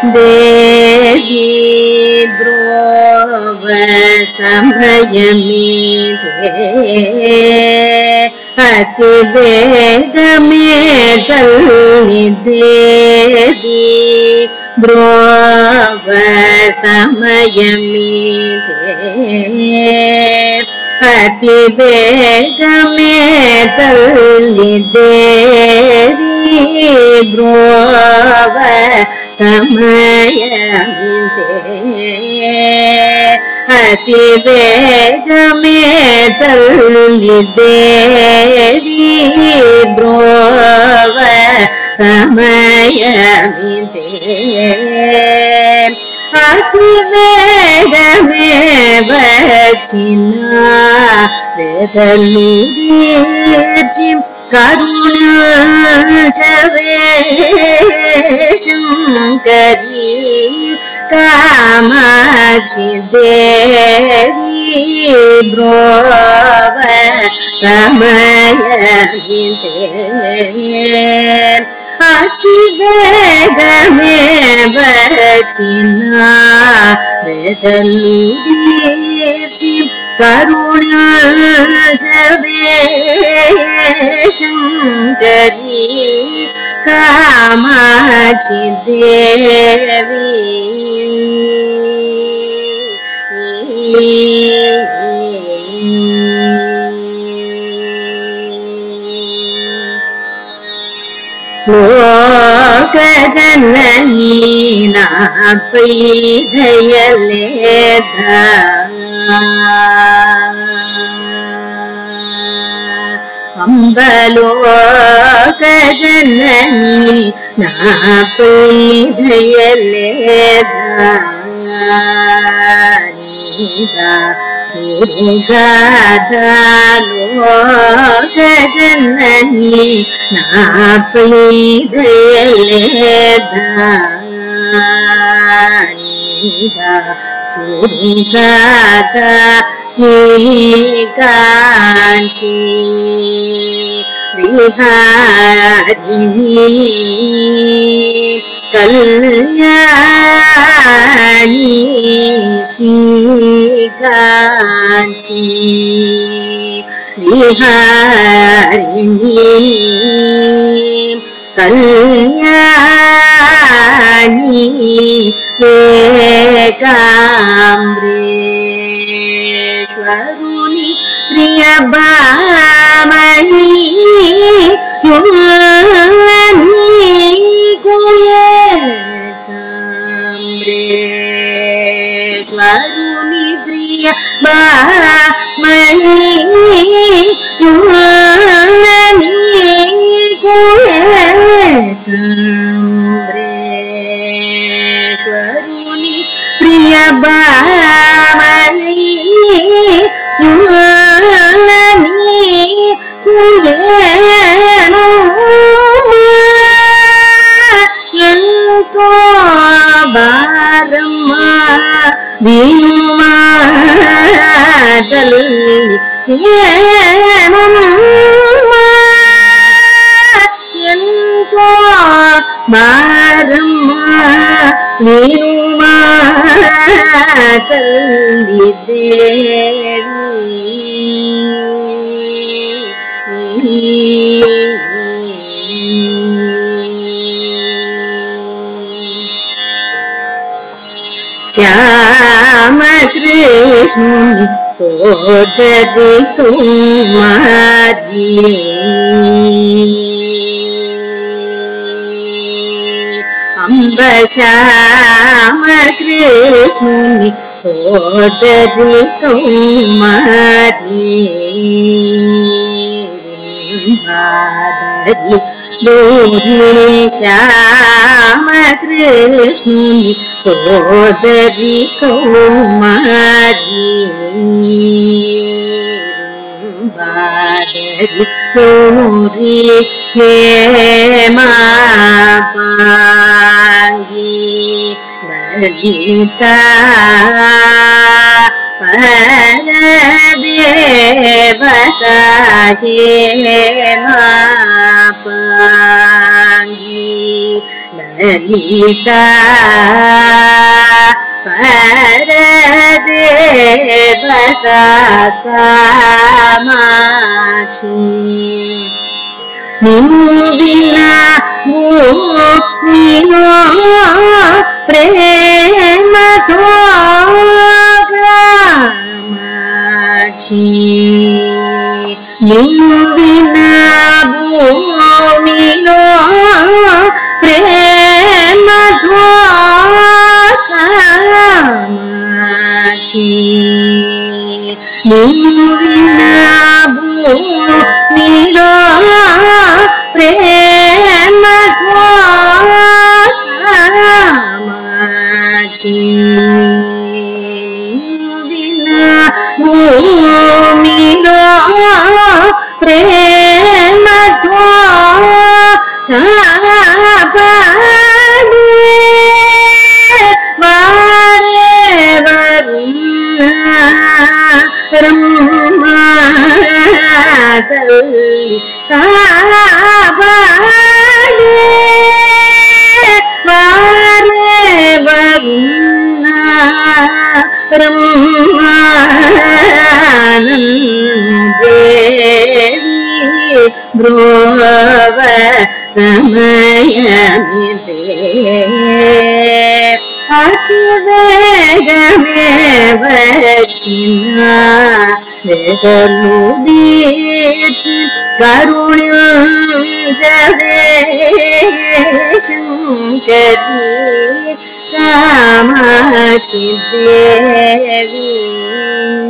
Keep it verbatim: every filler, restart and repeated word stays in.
देवी ब्रोव समयमिदे अतिवेगमे तल्लि देवी ब्रोव समयमिदे अतिवेगमे तल्लि देवी ब्रोव समयमिदे अतिवेगमे तल्लि देवी ब्रोव समयमिदे अतिवेगमे वचिना वेदलुदीर्चिं करुणाशवेशंकरी कामाक्षि देवी ब्रोव समयमिदे अतिवेगमे वचिना वेदलुदीर्चिं करुणाशवेशंकरी कामाक्षि देवी लोकजननी नापै दयलेदा अम्बलोकजननी नापै दयलेदा दुर्गादा लोकजननी नापै दयलेदा दुर्गादा श्रीकांची विहारिणी कल्याणी श्रीकांची विहारिणी कल्याणी एकाम्बरेश्वरुनि प्रियबामणी कुयेकाम्बरेश्वरुनि प्रियबामणी कुयेकाम्बरेश्वरुनि प्रियबामणी ఎంతో భారమ్మ వీమా తల్లి ఎంతో భారమ్మ వీమా తల్లి श्याम कृष्ण सोदरी तुम्हारी अम्ब श्याम कृष्ण सोदरी तुम्हारी बादरी लोरी श्याम कृष्ण सोदरी कौमारी बादरी लोरी हेमा पांगी ललिता परदेवता हेमा पांगी ललिता परदेवता कामाक्षी निन्नुविना भूमिलो प्रेमतो कामाक्षी निन्नुविना भूमिलो प्रेमतो कामाक्षी निन्नुविना भूमिलो प्रेमतो कामाक्षी निन्नुविना भूमिलो प्रेमतो कापाडे वारे वरुणा रम्मातल्ली कापाडे वारे वरुणा रम्मानन्देवी ब्रोव समयमिते अतिवेगमेव चिन्ना वेदलुदीर्च करुण्यञ्जवे शङ्करी कामाक्षी देवी